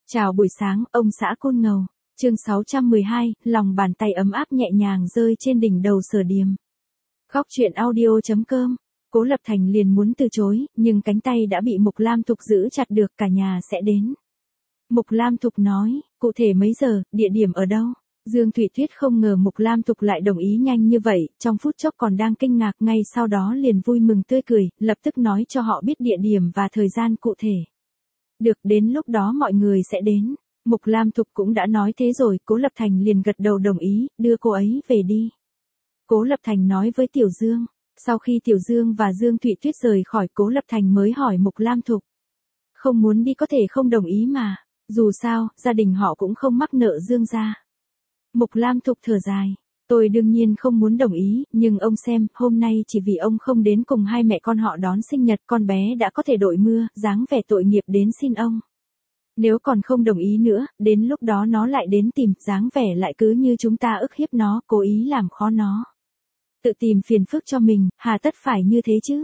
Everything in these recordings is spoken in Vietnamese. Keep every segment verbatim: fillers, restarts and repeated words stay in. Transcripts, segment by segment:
Chào buổi sáng, ông xã Côn Ngầu. Chương sáu trăm mười hai, lòng bàn tay ấm áp nhẹ nhàng rơi trên đỉnh đầu Sở Điềm. Góc truyện audio chấm com. Cố Lập Thành liền muốn từ chối, nhưng cánh tay đã bị Mục Lam Thục giữ chặt được, cả nhà sẽ đến. Mục Lam Thục nói, cụ thể mấy giờ, địa điểm ở đâu? Dương Thụy Tuyết không ngờ Mục Lam Thục lại đồng ý nhanh như vậy, trong phút chốc còn đang kinh ngạc, ngay sau đó liền vui mừng tươi cười, lập tức nói cho họ biết địa điểm và thời gian cụ thể. Được, đến lúc đó mọi người sẽ đến. Mục Lam Thục cũng đã nói thế rồi, Cố Lập Thành liền gật đầu đồng ý, đưa cô ấy về đi. Cố Lập Thành nói với Tiểu Dương. Sau khi Tiểu Dương và Dương Thụy Tuyết rời khỏi, Cố Lập Thành mới hỏi Mục Lam Thục. Không muốn đi có thể không đồng ý mà, dù sao, gia đình họ cũng không mắc nợ Dương gia. Mục Lam Thục thở dài. Tôi đương nhiên không muốn đồng ý, nhưng ông xem, hôm nay chỉ vì ông không đến cùng hai mẹ con họ đón sinh nhật, con bé đã có thể đội mưa, dáng vẻ tội nghiệp đến xin ông. Nếu còn không đồng ý nữa, đến lúc đó nó lại đến tìm, dáng vẻ lại cứ như chúng ta ức hiếp nó, cố ý làm khó nó. Tự tìm phiền phức cho mình, hà tất phải như thế chứ.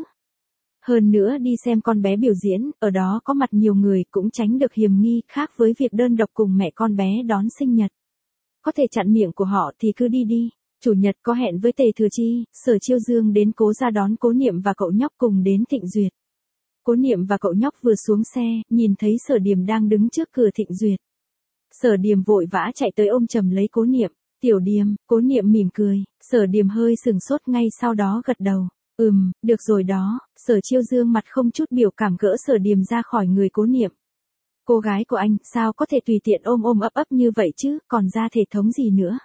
Hơn nữa đi xem con bé biểu diễn, ở đó có mặt nhiều người cũng tránh được hiềm nghi, khác với việc đơn độc cùng mẹ con bé đón sinh nhật. Có thể chặn miệng của họ thì cứ đi đi. Chủ nhật có hẹn với Tề Thừa Chi, Sở Chiêu Dương đến Cố gia đón Cố Niệm và cậu nhóc cùng đến Thịnh Duyệt. Cố Niệm và cậu nhóc vừa xuống xe, nhìn thấy Sở Điềm đang đứng trước cửa Thịnh Duyệt. Sở Điềm vội vã chạy tới ôm chầm lấy Cố Niệm. Tiểu Điềm, Cố Niệm mỉm cười, Sở Điềm hơi sừng sốt, ngay sau đó gật đầu. Ừm, được rồi đó. Sở Chiêu Dương mặt không chút biểu cảm gỡ Sở Điềm ra khỏi người Cố Niệm. Cô gái của anh, sao có thể tùy tiện ôm ôm ấp ấp như vậy chứ, còn ra thể thống gì nữa.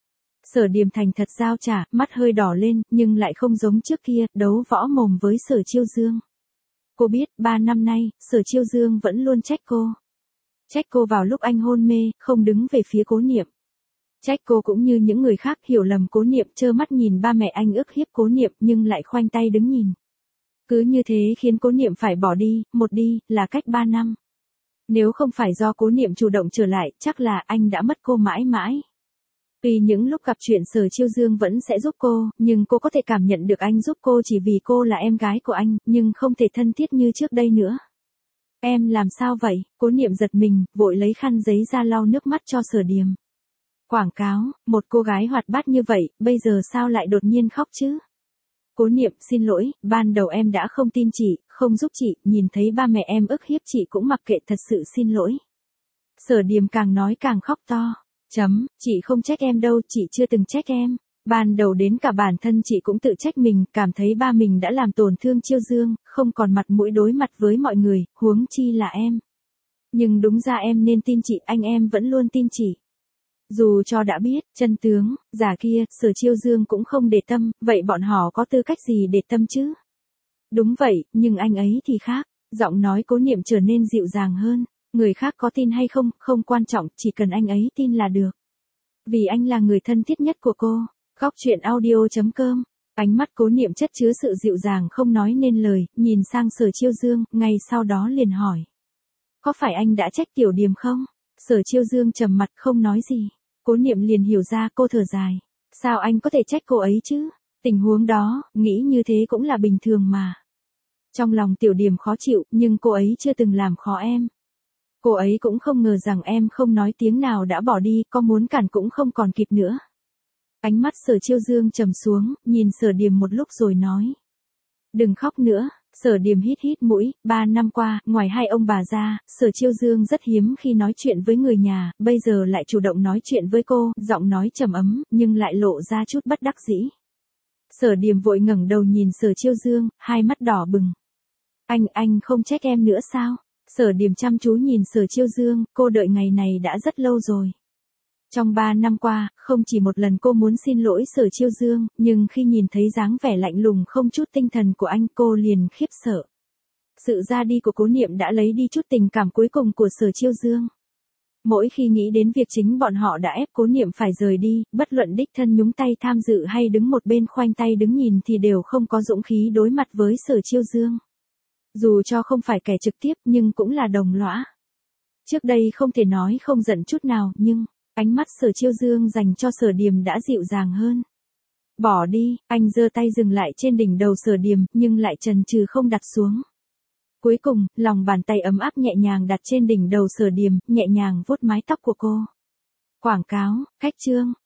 Sở Điềm thành thật giao trả, mắt hơi đỏ lên, nhưng lại không giống trước kia, đấu võ mồm với Sở Chiêu Dương. Cô biết, ba năm nay, Sở Chiêu Dương vẫn luôn trách cô. Trách cô vào lúc anh hôn mê, không đứng về phía Cố Niệm. Trách cô cũng như những người khác hiểu lầm Cố Niệm, trơ mắt nhìn ba mẹ anh ức hiếp Cố Niệm nhưng lại khoanh tay đứng nhìn. Cứ như thế khiến Cố Niệm phải bỏ đi, một đi, là cách ba năm. Nếu không phải do Cố Niệm chủ động trở lại, chắc là anh đã mất cô mãi mãi. Vì những lúc gặp chuyện Sở Chiêu Dương vẫn sẽ giúp cô, nhưng cô có thể cảm nhận được anh giúp cô chỉ vì cô là em gái của anh, nhưng không thể thân thiết như trước đây nữa. Em làm sao vậy? Cố Niệm giật mình, vội lấy khăn giấy ra lau nước mắt cho Sở Điềm. Quảng cáo, một cô gái hoạt bát như vậy, bây giờ sao lại đột nhiên khóc chứ? Cố Niệm, xin lỗi, ban đầu em đã không tin chị, không giúp chị, nhìn thấy ba mẹ em ức hiếp chị cũng mặc kệ, thật sự xin lỗi. Sở Điềm càng nói càng khóc to. Chấm, chị không trách em đâu, chị chưa từng trách em. Ban đầu đến cả bản thân chị cũng tự trách mình, cảm thấy ba mình đã làm tổn thương Chiêu Dương, không còn mặt mũi đối mặt với mọi người, huống chi là em. Nhưng đúng ra em nên tin chị, anh em vẫn luôn tin chị. Dù cho đã biết, chân tướng, giả kia, Sở Chiêu Dương cũng không để tâm, vậy bọn họ có tư cách gì để tâm chứ? Đúng vậy, nhưng anh ấy thì khác. Giọng nói Cố Niệm trở nên dịu dàng hơn. Người khác có tin hay không, không quan trọng, chỉ cần anh ấy tin là được. Vì anh là người thân thiết nhất của cô. Góc truyện audio chấm com. Ánh mắt Cố Niệm chất chứa sự dịu dàng không nói nên lời, nhìn sang Sở Chiêu Dương, ngay sau đó liền hỏi. Có phải anh đã trách Tiểu Điềm không? Sở Chiêu Dương trầm mặt không nói gì. Cố Niệm liền hiểu ra, cô thở dài. Sao anh có thể trách cô ấy chứ? Tình huống đó, nghĩ như thế cũng là bình thường mà. Trong lòng Tiểu Điềm khó chịu, nhưng cô ấy chưa từng làm khó em. Cô ấy cũng không ngờ rằng em không nói tiếng nào đã bỏ đi, có muốn cản cũng không còn kịp nữa. Ánh mắt Sở Chiêu Dương trầm xuống, nhìn Sở Điềm một lúc rồi nói. Đừng khóc nữa. Sở Điềm hít hít mũi, ba năm qua, ngoài hai ông bà ra, Sở Chiêu Dương rất hiếm khi nói chuyện với người nhà, bây giờ lại chủ động nói chuyện với cô, giọng nói trầm ấm, nhưng lại lộ ra chút bất đắc dĩ. Sở Điềm vội ngẩng đầu nhìn Sở Chiêu Dương, hai mắt đỏ bừng. Anh, anh không trách em nữa sao? Sở Điềm chăm chú nhìn Sở Chiêu Dương, cô đợi ngày này đã rất lâu rồi. Trong ba năm qua, không chỉ một lần cô muốn xin lỗi Sở Chiêu Dương, nhưng khi nhìn thấy dáng vẻ lạnh lùng không chút tinh thần của anh, cô liền khiếp sợ. Sự ra đi của Cố Niệm đã lấy đi chút tình cảm cuối cùng của Sở Chiêu Dương. Mỗi khi nghĩ đến việc chính bọn họ đã ép Cố Niệm phải rời đi, bất luận đích thân nhúng tay tham dự hay đứng một bên khoanh tay đứng nhìn thì đều không có dũng khí đối mặt với Sở Chiêu Dương. Dù cho không phải kẻ trực tiếp nhưng cũng là đồng lõa. Trước đây không thể nói không giận chút nào, nhưng ánh mắt Sở Chiêu Dương dành cho Sở Điềm đã dịu dàng hơn. Bỏ đi, anh giơ tay dừng lại trên đỉnh đầu Sở Điềm, nhưng lại chần chừ không đặt xuống. Cuối cùng, lòng bàn tay ấm áp nhẹ nhàng đặt trên đỉnh đầu Sở Điềm, nhẹ nhàng vuốt mái tóc của cô. Quảng cáo, khách trương.